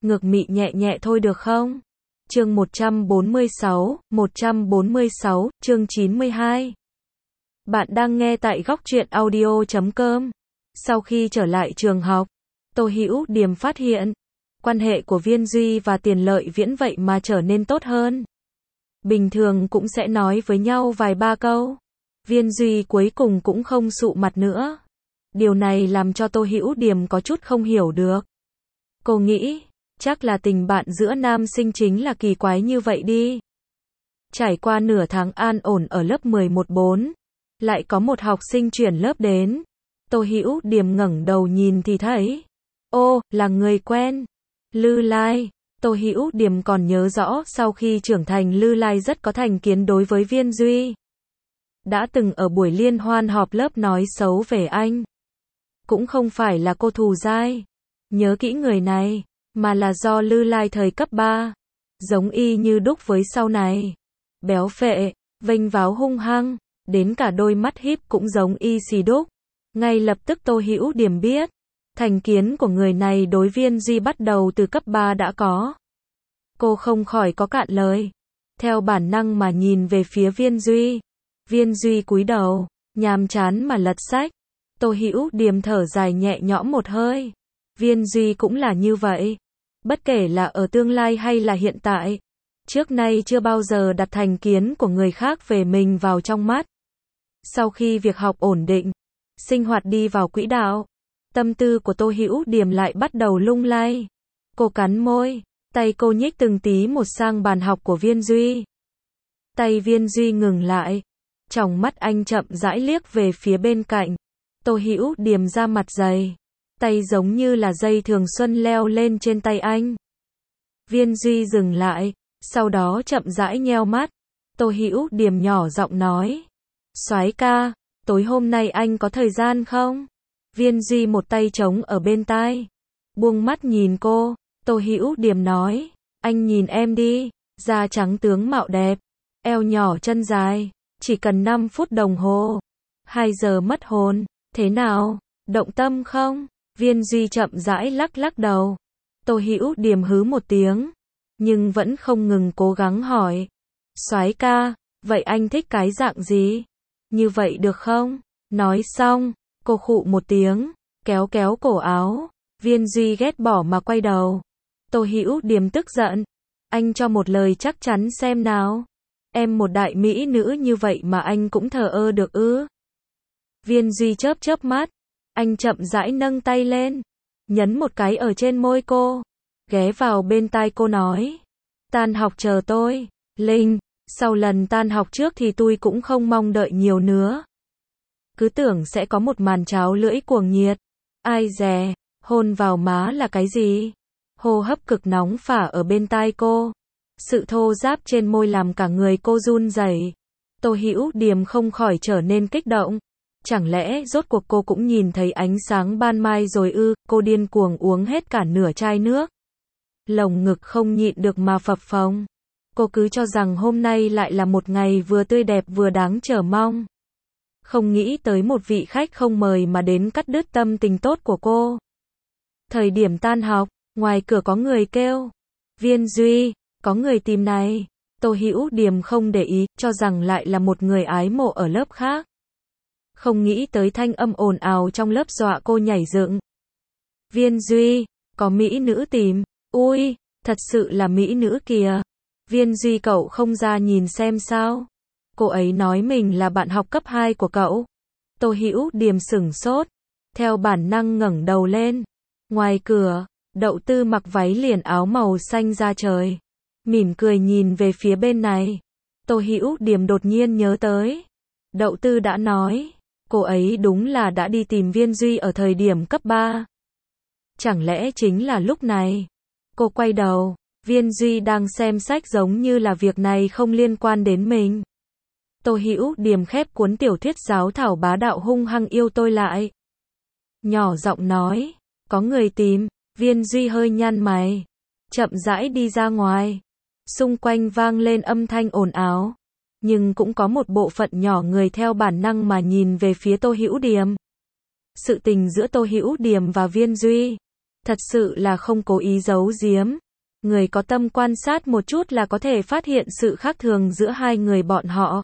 ngược mị nhẹ nhẹ thôi được không? Chương 146, chương 92. Bạn đang nghe tại góc truyện audio.com. Sau khi trở lại trường học, Tô Hữu Điềm phát hiện, quan hệ của Viên Duy và Tiền Lợi Viễn vậy mà trở nên tốt hơn. Bình thường cũng sẽ nói với nhau vài ba câu. Viên Duy cuối cùng cũng không sụ mặt nữa. Điều này làm cho Tô Hữu Điềm có chút không hiểu được. Cô nghĩ, chắc là tình bạn giữa nam sinh chính là kỳ quái như vậy đi. Trải qua nửa tháng an ổn ở lớp 11-4, lại có một học sinh chuyển lớp đến. Tô Hữu Điềm ngẩng đầu nhìn thì thấy, ô, là người quen. Lư Lai. Tô Hữu Điềm còn nhớ rõ sau khi trưởng thành Lư Lai rất có thành kiến đối với Viên Duy. Đã từng ở buổi liên hoan họp lớp nói xấu về anh. Cũng không phải là cô thù dai, nhớ kỹ người này, mà là do Lư Lai thời cấp 3, giống y như đúc với sau này. Béo phệ, vênh váo hung hăng, đến cả đôi mắt híp cũng giống y xì đúc. Ngay lập tức Tô Hữu Điềm biết, thành kiến của người này đối Viên Duy bắt đầu từ cấp 3 đã có. Cô không khỏi có cạn lời, theo bản năng mà nhìn về phía Viên Duy. Viên Duy cúi đầu, nhàm chán mà lật sách. Tô Hữu Điềm thở dài nhẹ nhõm một hơi. Viên Duy cũng là như vậy. Bất kể là ở tương lai hay là hiện tại, trước nay chưa bao giờ đặt thành kiến của người khác về mình vào trong mắt. Sau khi việc học ổn định, sinh hoạt đi vào quỹ đạo, tâm tư của Tô Hữu Điềm lại bắt đầu lung lay. Cô cắn môi, tay cô nhích từng tí một sang bàn học của Viên Duy. Tay Viên Duy ngừng lại, tròng mắt anh chậm rãi liếc về phía bên cạnh. Tô Hữu Điềm ra mặt dày, tay giống như là dây thường xuân leo lên trên tay anh. Viên Duy dừng lại, sau đó chậm rãi nheo mắt. Tô Hữu Điềm nhỏ giọng nói, soái ca, tối hôm nay anh có thời gian không? Viên Duy một tay trống ở bên tai, buông mắt nhìn cô. Tô Hữu Điềm nói, anh nhìn em đi, da trắng tướng mạo đẹp, eo nhỏ chân dài, chỉ cần 5 phút đồng hồ, 2 giờ mất hồn, thế nào, động tâm không? Viên Duy chậm rãi lắc lắc đầu. Tô Hữu Điềm hứ một tiếng, nhưng vẫn không ngừng cố gắng hỏi, soái ca, vậy anh thích cái dạng gì? Như vậy được không? Nói xong, cô khụ một tiếng, kéo kéo cổ áo. Viên Duy ghét bỏ mà quay đầu. Tô Hữu Điềm tức giận, anh cho một lời chắc chắn xem nào. Em một đại mỹ nữ như vậy mà anh cũng thờ ơ được ư? Viên Duy chớp chớp mắt, anh chậm rãi nâng tay lên, nhấn một cái ở trên môi cô, ghé vào bên tai cô nói, tan học chờ tôi, Linh, sau lần tan học trước thì tôi cũng không mong đợi nhiều nữa. Cứ tưởng sẽ có một màn tráo lưỡi cuồng nhiệt, ai dè, hôn vào má là cái gì? Hô hấp cực nóng phả ở bên tai cô, sự thô ráp trên môi làm cả người cô run rẩy. Tô Hữu Điềm không khỏi trở nên kích động. Chẳng lẽ rốt cuộc cô cũng nhìn thấy ánh sáng ban mai rồi ư? Cô điên cuồng uống hết cả nửa chai nước. Lồng ngực không nhịn được mà phập phồng. Cô cứ cho rằng hôm nay lại là một ngày vừa tươi đẹp vừa đáng chờ mong. Không nghĩ tới một vị khách không mời mà đến cắt đứt tâm tình tốt của cô. Thời điểm tan học, ngoài cửa có người kêu, Viên Duy, có người tìm này. Tô Hữu Điềm không để ý, cho rằng lại là một người ái mộ ở lớp khác. Không nghĩ tới thanh âm ồn ào trong lớp dọa cô nhảy dựng. Viên Duy, có mỹ nữ tìm. Ui, thật sự là mỹ nữ kìa. Viên Duy cậu không ra nhìn xem sao? Cô ấy nói mình là bạn học cấp 2 của cậu. Tô Hữu Điềm sửng sốt, theo bản năng ngẩng đầu lên. Ngoài cửa, Đậu Tư mặc váy liền áo màu xanh da trời, mỉm cười nhìn về phía bên này. Tô Hữu Điềm đột nhiên nhớ tới, Đậu Tư đã nói, cô ấy đúng là đã đi tìm Viên Duy ở thời điểm cấp 3. Chẳng lẽ chính là lúc này? Cô quay đầu, Viên Duy đang xem sách giống như là việc này không liên quan đến mình. Tô Hữu Điềm khép cuốn tiểu thuyết giáo thảo bá đạo hung hăng yêu tôi lại. Nhỏ giọng nói, có người tìm. Viên Duy hơi nhăn mày, chậm rãi đi ra ngoài. Xung quanh vang lên âm thanh ồn ào, nhưng cũng có một bộ phận nhỏ người theo bản năng mà nhìn về phía Tô Hữu Điềm. Sự tình giữa Tô Hữu Điềm và Viên Duy Thật sự là không cố ý giấu giếm. Người có tâm quan sát một chút là có thể phát hiện sự khác thường giữa hai người bọn họ.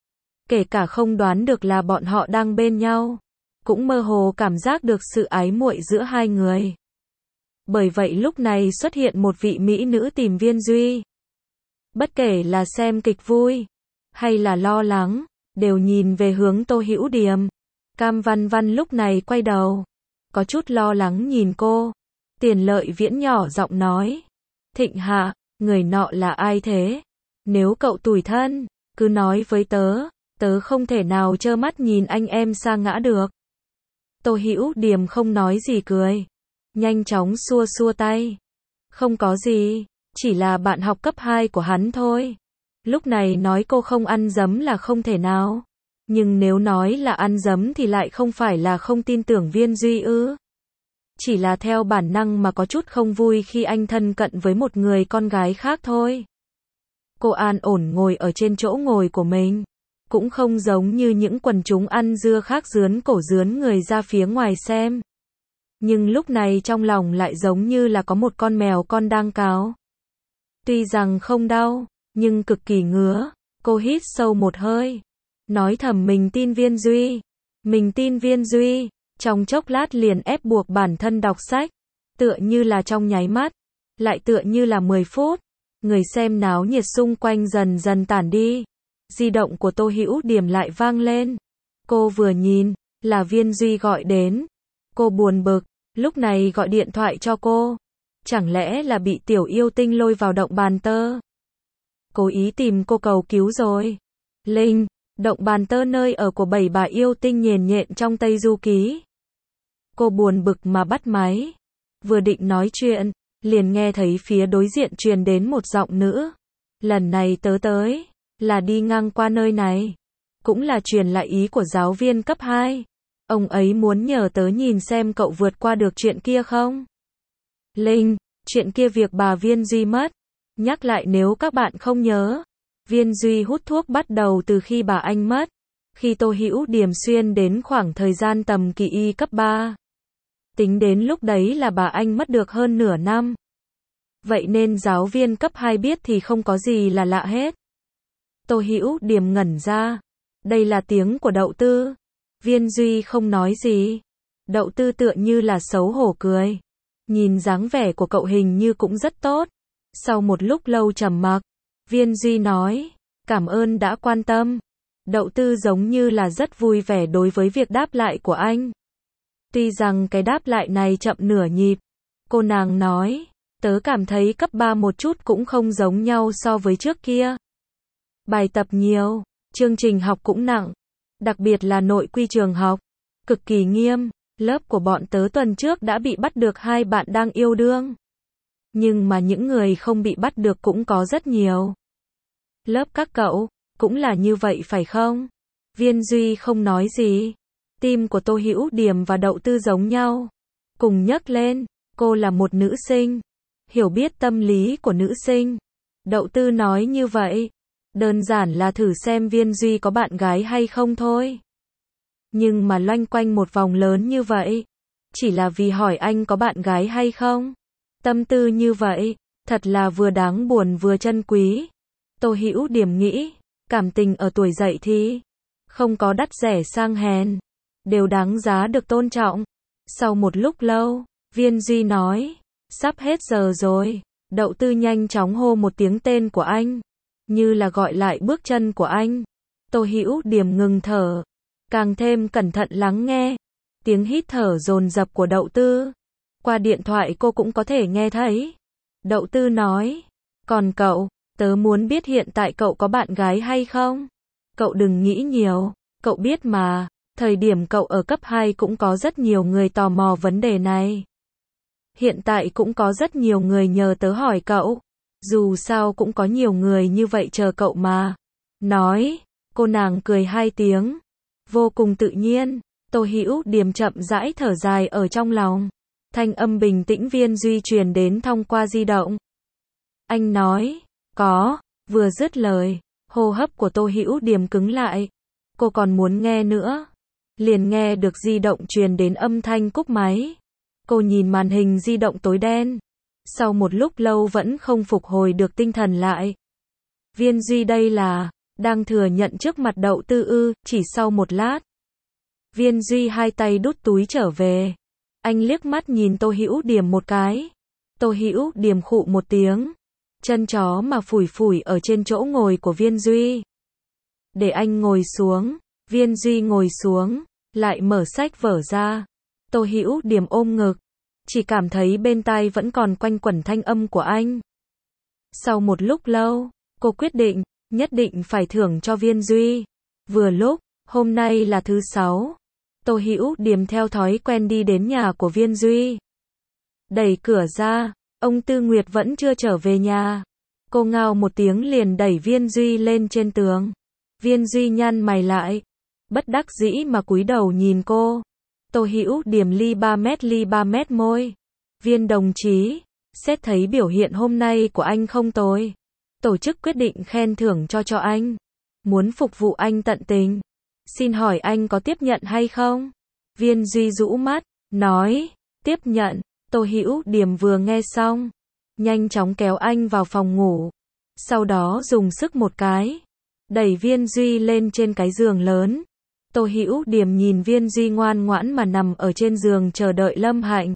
Kể cả không đoán được là bọn họ đang bên nhau, cũng mơ hồ cảm giác được sự ái muội giữa hai người. Bởi vậy lúc này xuất hiện một vị mỹ nữ tìm Viên Duy. Bất kể là xem kịch vui, hay là lo lắng, đều nhìn về hướng Tô Hữu Điềm. Cam Văn Văn lúc này quay đầu, có chút lo lắng nhìn cô. Tiền Lợi Viễn nhỏ giọng nói, Thịnh Hạ, người nọ là ai thế? Nếu cậu tủi thân, cứ nói với tớ, tớ không thể nào trơ mắt nhìn anh em sa ngã được. Tô Hữu Điềm không nói gì cười, nhanh chóng xua xua tay. Không có gì, chỉ là bạn học cấp 2 của hắn thôi. Lúc này nói cô không ăn dấm là không thể nào. Nhưng nếu nói là ăn dấm thì lại không phải là không tin tưởng Viên Duy ư. Chỉ là theo bản năng mà có chút không vui khi anh thân cận với một người con gái khác thôi. Cô an ổn ngồi ở trên chỗ ngồi của mình. Cũng không giống như những quần chúng ăn dưa khác dướn cổ dướn người ra phía ngoài xem. Nhưng lúc này trong lòng lại giống như là có một con mèo con đang cào. Tuy rằng không đau, nhưng cực kỳ ngứa. Cô hít sâu một hơi, nói thầm mình tin Viên Duy. Mình tin Viên Duy. Trong chốc lát liền ép buộc bản thân đọc sách. Tựa như là trong nháy mắt, lại tựa như là 10 phút. Người xem náo nhiệt xung quanh dần dần tản đi. Di động của Tô Hữu Điềm lại vang lên. Cô vừa nhìn, là Viên Duy gọi đến. Cô buồn bực, lúc này gọi điện thoại cho cô. Chẳng lẽ là bị tiểu yêu tinh lôi vào động bàn tơ? Cố ý tìm cô cầu cứu rồi. Linh, động bàn tơ nơi ở của 7 bà yêu tinh nhền nhện trong Tây Du Ký. Cô buồn bực mà bắt máy. Vừa định nói chuyện, liền nghe thấy phía đối diện truyền đến một giọng nữ. Lần này tớ tới, là đi ngang qua nơi này. Cũng là truyền lại ý của giáo viên cấp 2. Ông ấy muốn nhờ tớ nhìn xem cậu vượt qua được chuyện kia không? Linh, chuyện kia việc bà Viên Duy mất. Nhắc lại nếu các bạn không nhớ. Viên Duy hút thuốc bắt đầu từ khi bà anh mất. Khi Tô Hữu Điềm xuyên đến khoảng thời gian tầm kỳ y cấp 3. Tính đến lúc đấy là bà anh mất được hơn nửa năm. Vậy nên giáo viên cấp 2 biết thì không có gì là lạ hết. Tô Hữu Điềm ngẩn ra. Đây là tiếng của Đậu Tư. Viên Duy không nói gì. Đậu Tư tựa như là xấu hổ cười. Nhìn dáng vẻ của cậu hình như cũng rất tốt. Sau một lúc lâu trầm mặc, Viên Duy nói, cảm ơn đã quan tâm. Đậu Tư giống như là rất vui vẻ đối với việc đáp lại của anh. Tuy rằng cái đáp lại này chậm nửa nhịp. Cô nàng nói, tớ cảm thấy cấp 3 một chút cũng không giống nhau so với trước kia. Bài tập nhiều, chương trình học cũng nặng. Đặc biệt là nội quy trường học. Cực kỳ nghiêm. Lớp của bọn tớ tuần trước đã bị bắt được 2 bạn đang yêu đương. Nhưng mà những người không bị bắt được cũng có rất nhiều. Lớp các cậu, cũng là như vậy phải không? Viên Duy không nói gì. Tim của Tô Hữu Điềm và Đậu Tư giống nhau. Cùng nhấc lên, cô là một nữ sinh. Hiểu biết tâm lý của nữ sinh. Đậu Tư nói như vậy. Đơn giản là thử xem Viên Duy có bạn gái hay không thôi. Nhưng mà loanh quanh một vòng lớn như vậy. Chỉ là vì hỏi anh có bạn gái hay không? Tâm tư như vậy, thật là vừa đáng buồn vừa chân quý. Tô Hữu Điềm nghĩ, cảm tình ở tuổi dậy thì không có đắt rẻ sang hèn, đều đáng giá được tôn trọng. Sau một lúc lâu, Viên Duy nói, sắp hết giờ rồi. Đậu Tư nhanh chóng hô một tiếng tên của anh, như là gọi lại bước chân của anh. Tô Hữu Điềm ngừng thở, càng thêm cẩn thận lắng nghe. Tiếng hít thở dồn dập của Đậu Tư. Qua điện thoại cô cũng có thể nghe thấy. Đậu Tư nói, còn cậu, tớ muốn biết hiện tại cậu có bạn gái hay không? Cậu đừng nghĩ nhiều, cậu biết mà, thời điểm cậu ở cấp 2 cũng có rất nhiều người tò mò vấn đề này. Hiện tại cũng có rất nhiều người nhờ tớ hỏi cậu. Dù sao cũng có nhiều người như vậy chờ cậu mà. Nói, cô nàng cười 2 tiếng. Vô cùng tự nhiên, Tô Hữu Điềm chậm rãi thở dài ở trong lòng. Thanh âm bình tĩnh Viên Duy truyền đến thông qua di động. Anh nói, có, vừa dứt lời, hô hấp của Tô Hữu Điềm cứng lại. Cô còn muốn nghe nữa. Liền nghe được di động truyền đến âm thanh cúp máy. Cô nhìn màn hình di động tối đen. Sau một lúc lâu vẫn không phục hồi được tinh thần lại. Viên Duy đây là đang thừa nhận trước mặt Đậu Tư ư? Chỉ sau một lát, Viên Duy hai tay đút túi trở về. Anh liếc mắt nhìn Tô Hữu Điểm một cái. Tô Hữu Điểm khụ một tiếng, chân chó mà phủi phủi ở trên chỗ ngồi của Viên Duy. Để anh ngồi xuống. Viên Duy ngồi xuống, lại mở sách vở ra. Tô Hữu Điểm ôm ngực, chỉ cảm thấy bên tai vẫn còn quanh quẩn thanh âm của anh. Sau một lúc lâu, cô quyết định, nhất định phải thưởng cho Viên Duy. Vừa lúc, hôm nay là thứ Sáu. Tô Hữu Điểm theo thói quen đi đến nhà của Viên Duy. Đẩy cửa ra, ông Tư Nguyệt vẫn chưa trở về nhà. Cô ngao một tiếng liền đẩy Viên Duy lên trên tường. Viên Duy nhăn mày lại, bất đắc dĩ mà cúi đầu nhìn cô. Tô Hữu Điểm ly ba mét môi. Viên đồng chí, xét thấy biểu hiện hôm nay của anh không tồi. Tổ chức quyết định khen thưởng cho anh. Muốn phục vụ anh tận tình. Xin hỏi anh có tiếp nhận hay không? Viên Duy rũ mắt, nói, tiếp nhận. Tô Hữu Điểm vừa nghe xong, nhanh chóng kéo anh vào phòng ngủ. Sau đó dùng sức một cái, đẩy Viên Duy lên trên cái giường lớn. Tô Hữu Điểm nhìn Viên Duy ngoan ngoãn mà nằm ở trên giường chờ đợi Lâm Hạnh.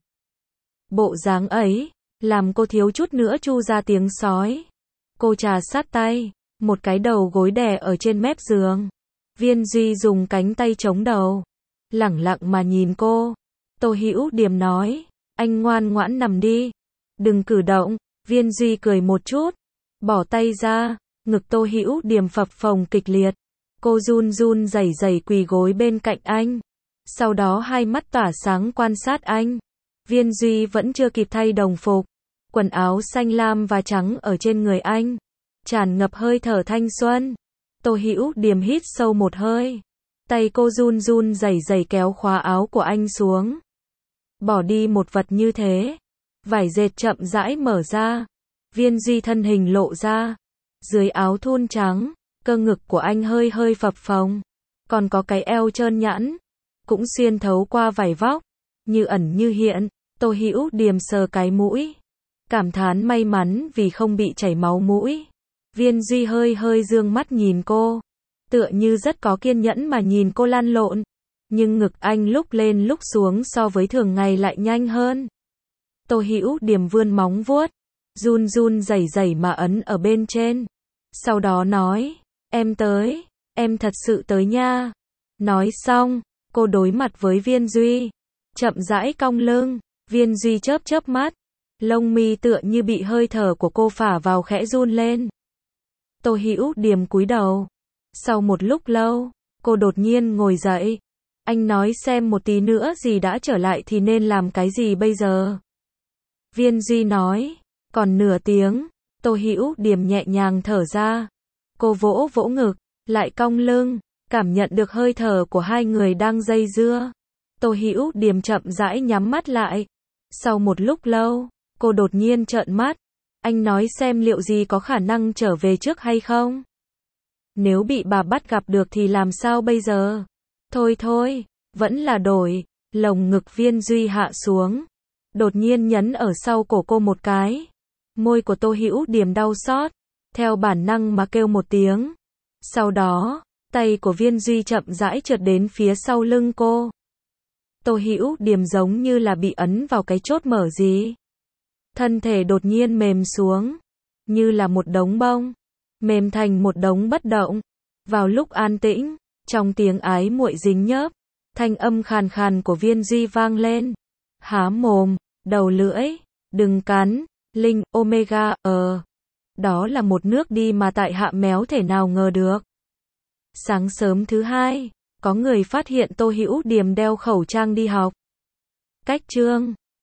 Bộ dáng ấy, làm cô thiếu chút nữa chu ra tiếng sói. Cô trà sát tay, một cái đầu gối đè ở trên mép giường. Viên Duy dùng cánh tay chống đầu, lẳng lặng mà nhìn cô. Tô Hữu Điểm nói, anh ngoan ngoãn nằm đi, đừng cử động. Viên Duy cười một chút, bỏ tay ra, ngực Tô Hữu Điểm phập phồng kịch liệt. Cô run run rẩy rẩy quỳ gối bên cạnh anh. Sau đó hai mắt tỏa sáng quan sát anh. Viên Duy vẫn chưa kịp thay đồng phục. Quần áo xanh lam và trắng ở trên người anh, tràn ngập hơi thở thanh xuân. Tô Hữu Điểm hít sâu một hơi. Tay cô run run rẩy rẩy kéo khóa áo của anh xuống. Bỏ đi một vật như thế. Vải dệt chậm rãi mở ra. Viên Duy thân hình lộ ra. Dưới áo thun trắng, cơ ngực của anh hơi hơi phập phồng. Còn có cái eo trơn nhẵn, cũng xuyên thấu qua vải vóc, như ẩn như hiện. Tô Hữu Điểm sờ cái mũi, cảm thán may mắn vì không bị chảy máu mũi. Viên Duy hơi hơi dương mắt nhìn cô, tựa như rất có kiên nhẫn mà nhìn cô lăn lộn. Nhưng ngực anh lúc lên lúc xuống so với thường ngày lại nhanh hơn. Tô Hữu Điểm vươn móng vuốt, run run rẩy rẩy mà ấn ở bên trên. Sau đó nói, em tới, em thật sự tới nha. Nói xong, cô đối mặt với Viên Duy, chậm rãi cong lưng. Viên Duy chớp chớp mắt, lông mi tựa như bị hơi thở của cô phả vào khẽ run lên. Tô Hữu Điểm cúi đầu. Sau một lúc lâu, cô đột nhiên ngồi dậy. Anh nói xem một tí nữa gì đã trở lại thì nên làm cái gì bây giờ? Viên Duy nói, còn nửa tiếng. Tô Hữu Điểm nhẹ nhàng thở ra. Cô vỗ vỗ ngực, lại cong lưng, cảm nhận được hơi thở của hai người đang dây dưa. Tô Hữu Điểm chậm rãi nhắm mắt lại. Sau một lúc lâu, cô đột nhiên trợn mắt. Anh nói xem liệu gì có khả năng trở về trước hay không? Nếu bị bà bắt gặp được thì làm sao bây giờ? Thôi thôi, vẫn là đổi. Lồng ngực Viên Duy hạ xuống, đột nhiên nhấn ở sau cổ cô một cái. Môi của Tô Hữu Điểm đau xót, theo bản năng mà kêu một tiếng. Sau đó, tay của Viên Duy chậm rãi trượt đến phía sau lưng cô. Tô Hữu Điểm giống như là bị ấn vào cái chốt mở gì. Thân thể đột nhiên mềm xuống, như là một đống bông, mềm thành một đống bất động. Vào lúc an tĩnh, trong tiếng ái muội dính nhớp, thanh âm khàn khàn của Viên Duy vang lên. Há mồm, đầu lưỡi, đừng cắn, Linh, Omega, Đó là một nước đi mà tại hạ méo thể nào ngờ được. Sáng sớm thứ hai, có người phát hiện Tô Hữu Điểm đeo khẩu trang đi học. Cách chương